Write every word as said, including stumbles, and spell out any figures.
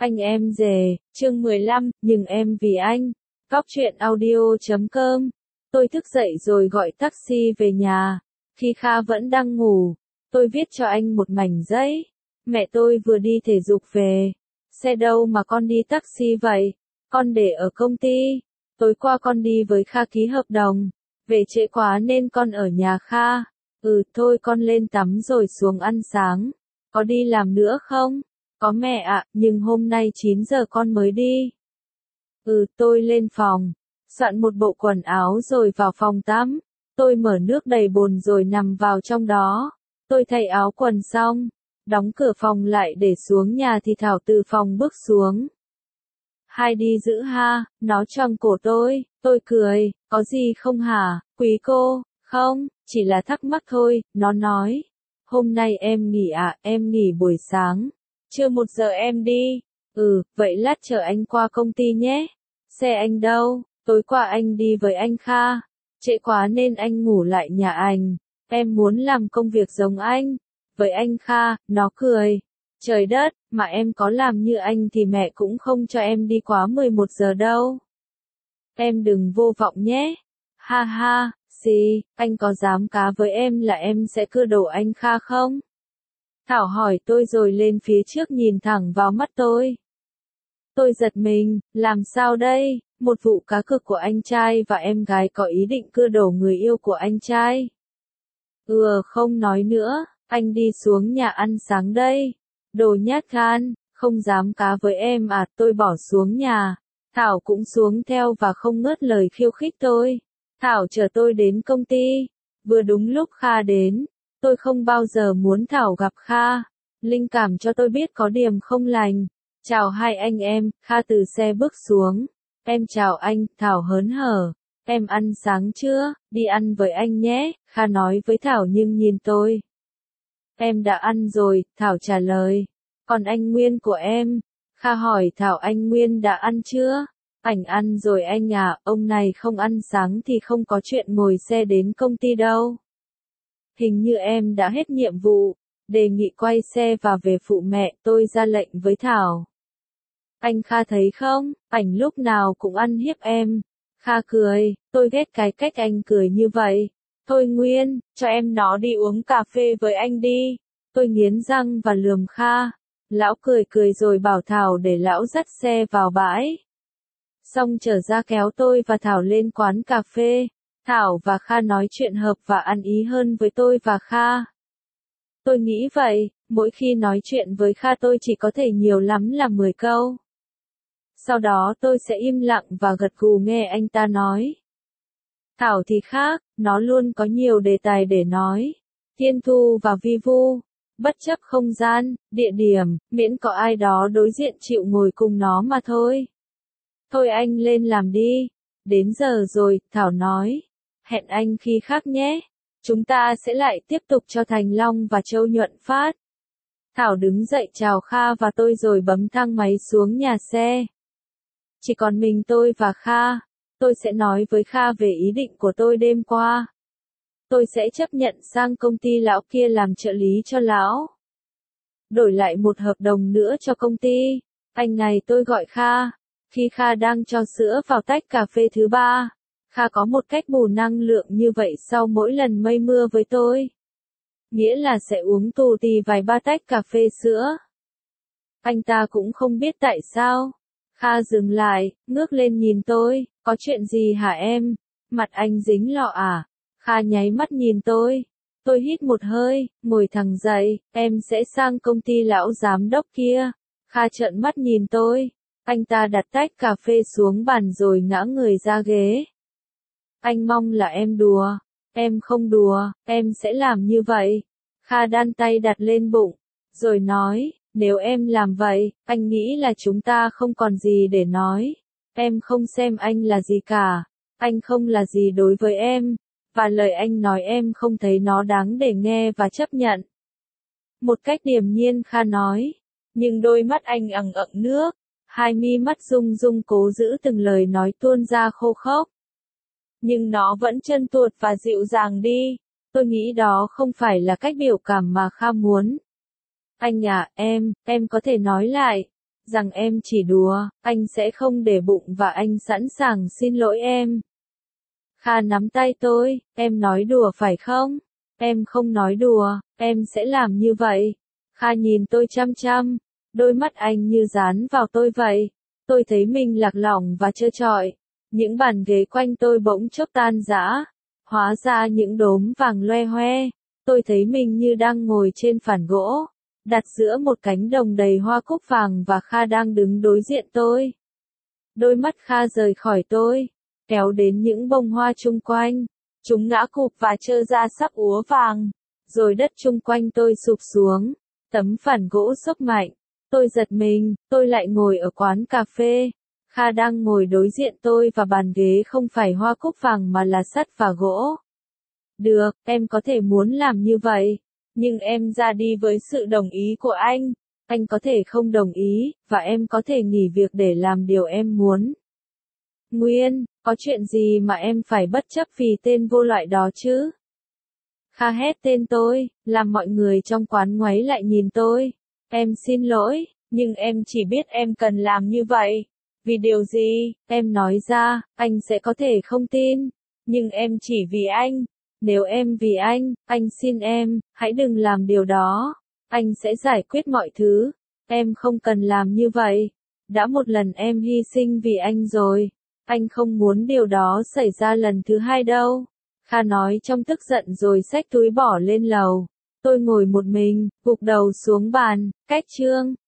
Anh em rể, chương mười lăm, nhưng em vì anh. Góc truyện audio chấm com. Tôi thức dậy rồi gọi taxi về nhà. Khi Kha vẫn đang ngủ, tôi viết cho anh một mảnh giấy. Mẹ tôi vừa đi thể dục về. Xe đâu mà con đi taxi vậy? Con để ở công ty. Tối qua con đi với Kha ký hợp đồng. Về trễ quá nên con ở nhà Kha. Ừ, thôi con lên tắm rồi xuống ăn sáng. Có đi làm nữa không? Có mẹ ạ, nhưng hôm nay chín giờ con mới đi. Ừ, tôi lên phòng, soạn một bộ quần áo rồi vào phòng tắm. Tôi mở nước đầy bồn rồi nằm vào trong đó. Tôi thay áo quần xong, đóng cửa phòng lại để xuống nhà thì Thảo từ phòng bước xuống. Hai đi giữ ha, nó choàng cổ tôi, tôi cười, có gì không hả, quý cô, không, chỉ là thắc mắc thôi, nó nói. Hôm nay em nghỉ ạ, em nghỉ buổi sáng. Chưa một giờ em đi. Ừ, vậy lát chờ anh qua công ty nhé. Xe anh đâu? Tối qua anh đi với anh Kha. Trễ quá nên anh ngủ lại nhà anh. Em muốn làm công việc giống anh. Với anh Kha, nó cười. Trời đất, mà em có làm như anh thì mẹ cũng không cho em đi quá mười một giờ đâu. Em đừng vô vọng nhé. Ha ha, gì, anh có dám cá với em là em sẽ cưa đổ anh Kha không? Thảo hỏi tôi rồi lên phía trước nhìn thẳng vào mắt tôi. Tôi giật mình, làm sao đây, một vụ cá cược của anh trai và em gái có ý định cưa đổ người yêu của anh trai. Ừ, không nói nữa, anh đi xuống nhà ăn sáng đây. Đồ nhát gan, không dám cá với em à, tôi bỏ xuống nhà. Thảo cũng xuống theo và không ngớt lời khiêu khích tôi. Thảo chở tôi đến công ty, vừa đúng lúc Kha đến. Tôi không bao giờ muốn Thảo gặp Kha. Linh cảm cho tôi biết có điểm không lành. Chào hai anh em, Kha từ xe bước xuống. Em chào anh, Thảo hớn hở. Em ăn sáng chưa? Đi ăn với anh nhé, Kha nói với Thảo nhưng nhìn tôi. Em đã ăn rồi, Thảo trả lời. Còn anh Nguyên của em? Kha hỏi Thảo anh Nguyên đã ăn chưa? Ảnh ăn rồi anh à, ông này không ăn sáng thì không có chuyện ngồi xe đến công ty đâu. Hình như em đã hết nhiệm vụ, đề nghị quay xe và về phụ mẹ, tôi ra lệnh với Thảo. Anh Kha thấy không, ảnh lúc nào cũng ăn hiếp em. Kha cười, tôi ghét cái cách anh cười như vậy. Thôi Nguyên, cho em nó đi uống cà phê với anh đi. Tôi nghiến răng và lườm Kha. Lão cười cười rồi bảo Thảo để lão dắt xe vào bãi. Xong trở ra kéo tôi và Thảo lên quán cà phê. Thảo và Kha nói chuyện hợp và ăn ý hơn với tôi và Kha. Tôi nghĩ vậy, mỗi khi nói chuyện với Kha tôi chỉ có thể nhiều lắm là mười câu. Sau đó tôi sẽ im lặng và gật gù nghe anh ta nói. Thảo thì khác, nó luôn có nhiều đề tài để nói. Thiên Thu và Vi Vu, bất chấp không gian, địa điểm, miễn có ai đó đối diện chịu ngồi cùng nó mà thôi. Thôi anh lên làm đi. Đến giờ rồi, Thảo nói. Hẹn anh khi khác nhé. Chúng ta sẽ lại tiếp tục cho Thành Long và Châu Nhuận phát. Thảo đứng dậy chào Kha và tôi rồi bấm thang máy xuống nhà xe. Chỉ còn mình tôi và Kha. Tôi sẽ nói với Kha về ý định của tôi đêm qua. Tôi sẽ chấp nhận sang công ty lão kia làm trợ lý cho lão. Đổi lại một hợp đồng nữa cho công ty. Anh này tôi gọi Kha. Khi Kha đang cho sữa vào tách cà phê thứ ba. Kha có một cách bù năng lượng như vậy sau mỗi lần mây mưa với tôi. Nghĩa là sẽ uống tù tì vài ba tách cà phê sữa. Anh ta cũng không biết tại sao. Kha dừng lại, ngước lên nhìn tôi, có chuyện gì hả em? Mặt anh dính lọ à? Kha nháy mắt nhìn tôi. Tôi hít một hơi, ngồi thẳng dậy, em sẽ sang công ty lão giám đốc kia. Kha trợn mắt nhìn tôi. Anh ta đặt tách cà phê xuống bàn rồi ngã người ra ghế. Anh mong là em đùa. Em không đùa, em sẽ làm như vậy. Kha đan tay đặt lên bụng, rồi nói, nếu em làm vậy, anh nghĩ là chúng ta không còn gì để nói. Em không xem anh là gì cả. Anh không là gì đối với em. Và lời anh nói em không thấy nó đáng để nghe và chấp nhận. Một cách điềm nhiên Kha nói. Nhưng đôi mắt anh ẩn ẩn nước. Hai mi mắt rung rung cố giữ từng lời nói tuôn ra khô khốc. Nhưng nó vẫn chân tuột và dịu dàng đi. Tôi nghĩ đó không phải là cách biểu cảm mà Kha muốn. Anh à, em, em có thể nói lại. rằng em chỉ đùa, anh sẽ không để bụng và anh sẵn sàng xin lỗi em. Kha nắm tay tôi, em nói đùa phải không? Em không nói đùa, em sẽ làm như vậy. Kha nhìn tôi chăm chăm, đôi mắt anh như dán vào tôi vậy. Tôi thấy mình lạc lõng và trơ trọi. Những bàn ghế quanh tôi bỗng chốc tan rã, hóa ra những đốm vàng loe hoe. Tôi thấy mình như đang ngồi trên phản gỗ, đặt giữa một cánh đồng đầy hoa cúc vàng và Kha đang đứng đối diện tôi. Đôi mắt Kha rời khỏi tôi, kéo đến những bông hoa chung quanh. Chúng ngã cụp và trơ ra sắp úa vàng. Rồi đất chung quanh tôi sụp xuống. Tấm phản gỗ xốc mạnh. Tôi giật mình, tôi lại ngồi ở quán cà phê. Kha đang ngồi đối diện tôi và bàn ghế không phải hoa cúc vàng mà là sắt và gỗ. Được, em có thể muốn làm như vậy. Nhưng em ra đi với sự đồng ý của anh. Anh có thể không đồng ý, và em có thể nghỉ việc để làm điều em muốn. Nguyên, có chuyện gì mà em phải bất chấp vì tên vô loại đó chứ? Kha hét tên tôi, làm mọi người trong quán ngoáy lại nhìn tôi. Em xin lỗi, nhưng em chỉ biết em cần làm như vậy. Vì điều gì, em nói ra, anh sẽ có thể không tin. Nhưng em chỉ vì anh. Nếu em vì anh, anh xin em, hãy đừng làm điều đó. Anh sẽ giải quyết mọi thứ. Em không cần làm như vậy. Đã một lần em hy sinh vì anh rồi. Anh không muốn điều đó xảy ra lần thứ hai đâu. Kha nói trong tức giận rồi xách túi bỏ lên lầu. Tôi ngồi một mình, gục đầu xuống bàn, cách chương.